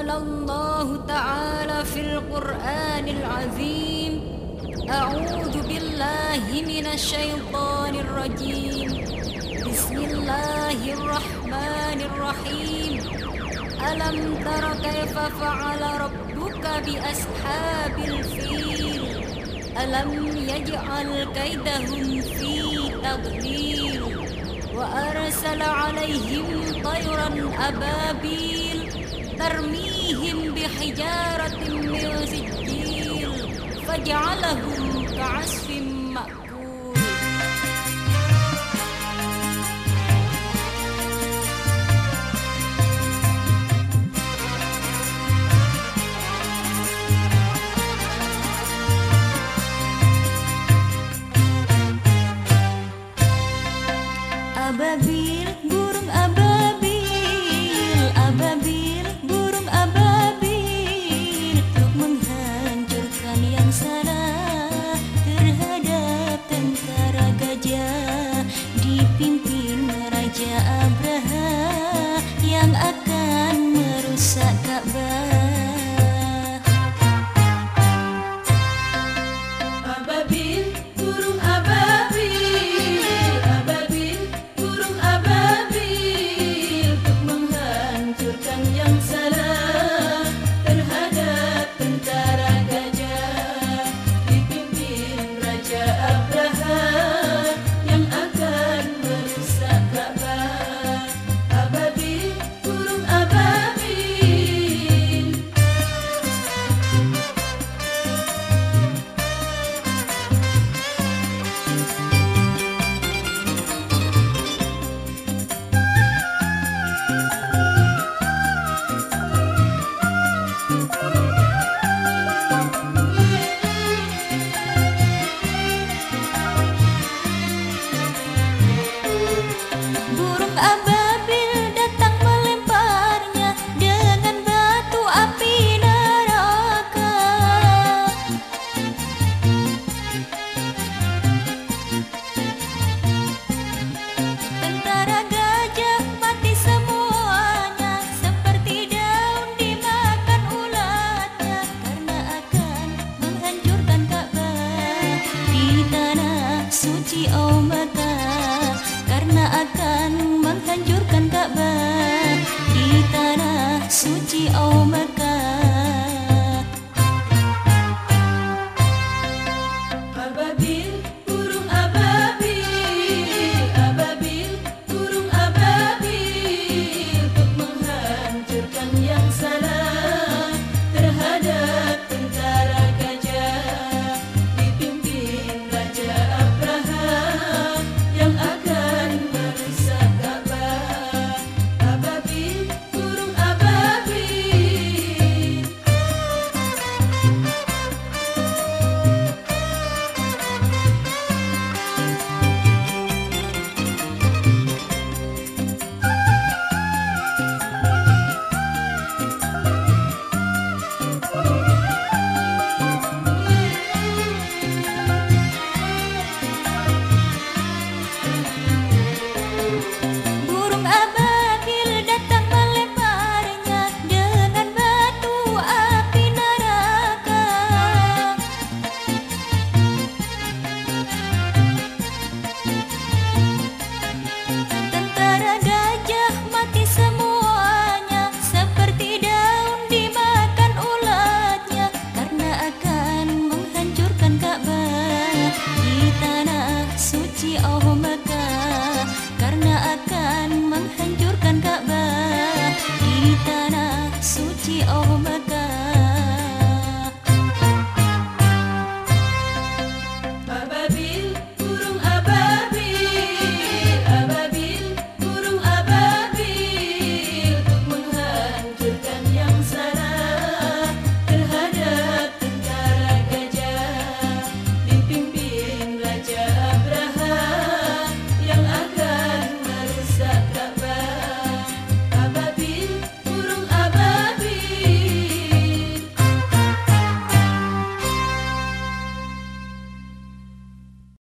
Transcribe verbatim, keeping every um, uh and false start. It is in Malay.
قال الله تعالى في القرآن العظيم أعوذ بالله من الشيطان الرجيم بسم الله الرحمن الرحيم ألم تر كيف فعل ربك بأصحاب الفيل ألم يجعل كيدهم في تضليل وأرسل عليهم طيرا أبابيل ترميهم بحجارة من سجيل فجعلهم كعصف مأكول. Ababil, burung ababil, ababil, burung ababil, untuk menghancurkan yang salah terhadap tentara gajah dipimpin Raja Abraha yang akan merusak Ka'bah. Ababil, burung ababil, ababil, burung ababil, untuk menghancurkan yang salah terhadap tentara gajah dipimpin Raja Abraha yang akan merusak Ka'bah. Ababil, burung ababil. Burung ababil datang melemparnya dengan batu api neraka. Tentara gajah mati semuanya seperti daun dimakan ulatnya karena akan menghancurkan Ka'bah di tanah suci oh Makkah, karena akan menghancurkan Ka'bah di tanah suci oh Makkah.